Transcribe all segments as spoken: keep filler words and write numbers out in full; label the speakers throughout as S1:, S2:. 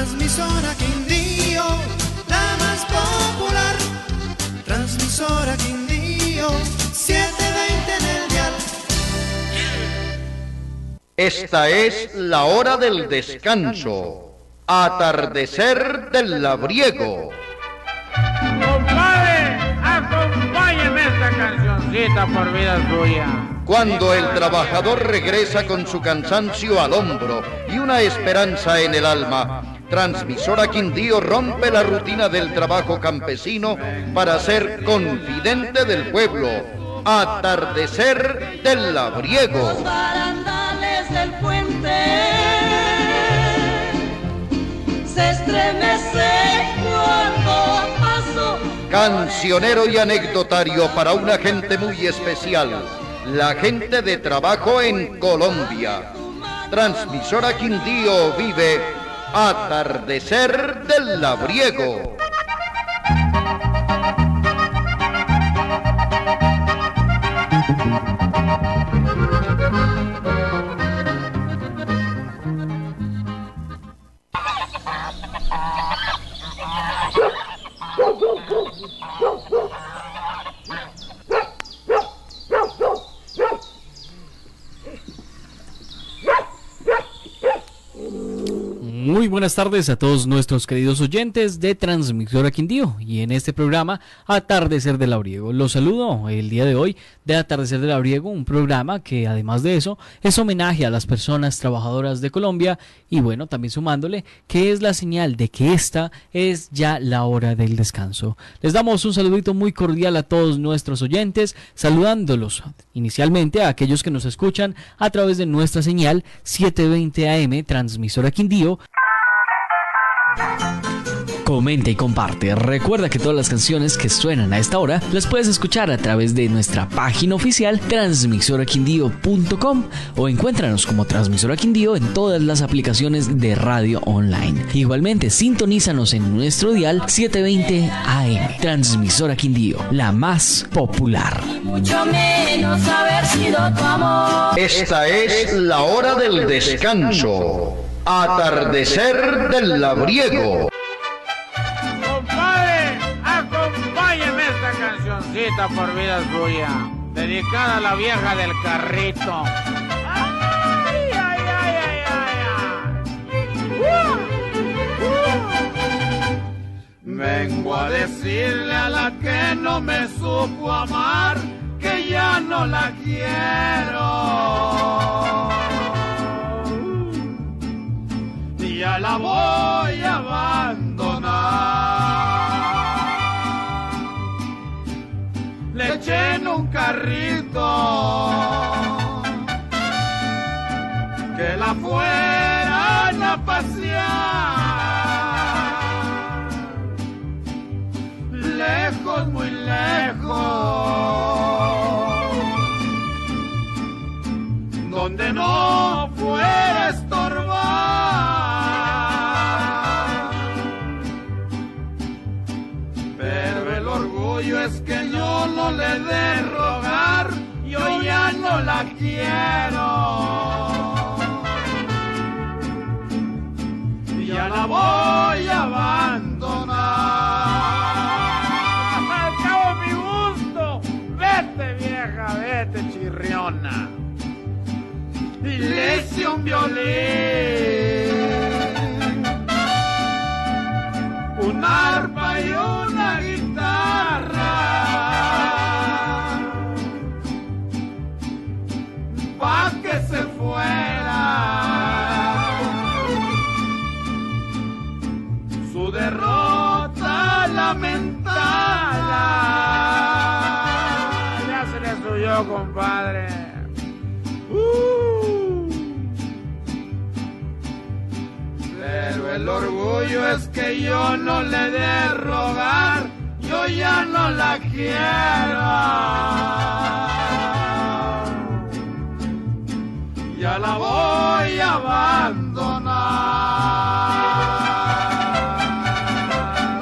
S1: Transmisora Quindío, la más popular. Transmisora Quindío, setecientos veinte en el dial.
S2: Esta es la hora del descanso. Atardecer del labriego.
S3: Compadre, acompáñeme esta cancioncita por vida suya.
S2: Cuando el trabajador regresa con su cansancio al hombro y una esperanza en el alma, Transmisora Quindío rompe la rutina del trabajo campesino para ser confidente del pueblo. Atardecer del labriego.
S4: Los barandales del puente se estremece cuando paso.
S2: Cancionero y anecdotario para una gente muy especial, la gente de trabajo en Colombia. Transmisora Quindío vive Atardecer del labriego.
S5: Muy buenas tardes a todos nuestros queridos oyentes de Transmisora Quindío y en este programa Atardecer del Labriego. Los saludo el día de hoy de Atardecer del Labriego, un programa que además de eso es homenaje a las personas trabajadoras de Colombia y bueno, también sumándole que es la señal de que esta es ya la hora del descanso. Les damos un saludito muy cordial a todos nuestros oyentes, saludándolos inicialmente a aquellos que nos escuchan a través de nuestra señal setecientos veinte A M Transmisora Quindío.
S6: Comenta y comparte. Recuerda que todas las canciones que suenan a esta hora las puedes escuchar a través de nuestra página oficial transmisora quindío punto com o encuéntranos como Transmisora Quindío en todas las aplicaciones de radio online. Igualmente, sintonízanos en nuestro dial setecientos veinte A M. Transmisora Quindío, la más popular.
S4: Mucho menos haber sido tu amor.
S2: Esta es la hora del descanso. Atardecer del labriego.
S3: Compadre, acompáñeme esta cancioncita por vida suya, dedicada a la vieja del carrito. Ay, ay, ay, ay, ay, ay. Uh, uh. Vengo a decirle a la que no me supo amar que ya no la quiero. Ya la voy a abandonar. Le eché en un carrito que la fueran a pasear lejos, muy lejos, donde no fuera a estorbar. Es que yo no le de rogar, yo ya no la quiero. Ya la voy a abandonar. Al cabo mi gusto, vete vieja, vete chirriona. Y le hice un violín, un arpa y una guitarra, pa' que se fuera su derrota lamentada. Ya se le suyo, compadre. Uh. Pero el orgullo es que yo no le de rogar, yo ya no la quiero. Ya la voy a abandonar.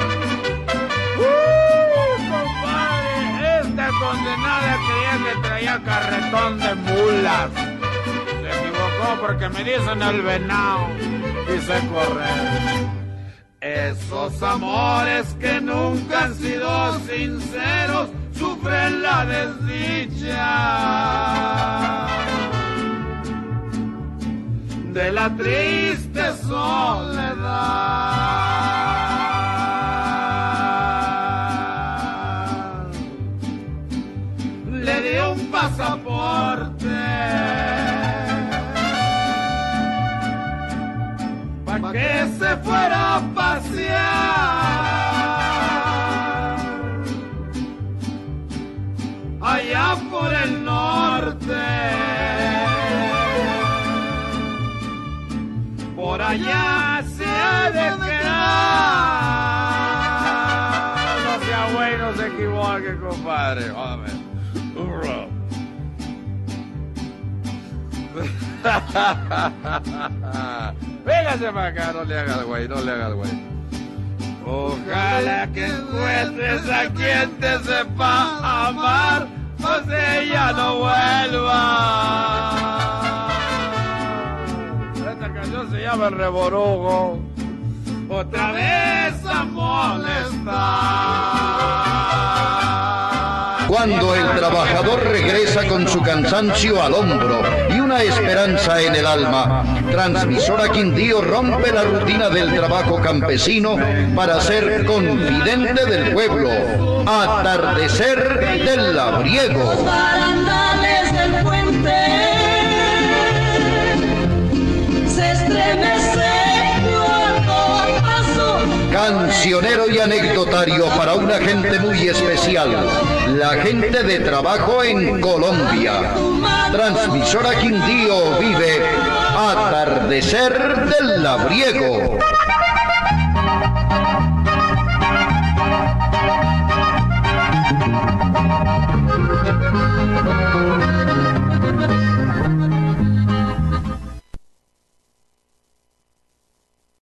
S3: ¡Uh, compadre! Esta condenada creía que traía carretón de mulas. Se equivocó porque me dicen el venado. Quise correr. Esos amores que nunca han sido sinceros sufren la desdicha de la triste soledad. Le di un pasaporte pa' que se fuera a pasear allá por el norte. Por allá se ha de quedar. No sea güey, no se equivoque, compadre. Jódame. Véngase para acá, no le haga el güey, no le haga el güey. Ojalá que encuentres a quien te sepa amar, pues ella no vuelva. Esta canción se llama El Reborujo. Otra vez a molestar.
S2: Cuando el trabajador regresa con su cansancio al hombro y una esperanza en el alma, Transmisora Quindío rompe la rutina del trabajo campesino para ser confidente del pueblo. Atardecer del labriego.
S4: Los barandales del puente se estremecen cuando paso.
S2: Cancionero y anecdotario para una gente muy especial, la gente de trabajo en Colombia. Transmisora Quindío vive Atardecer del Labriego.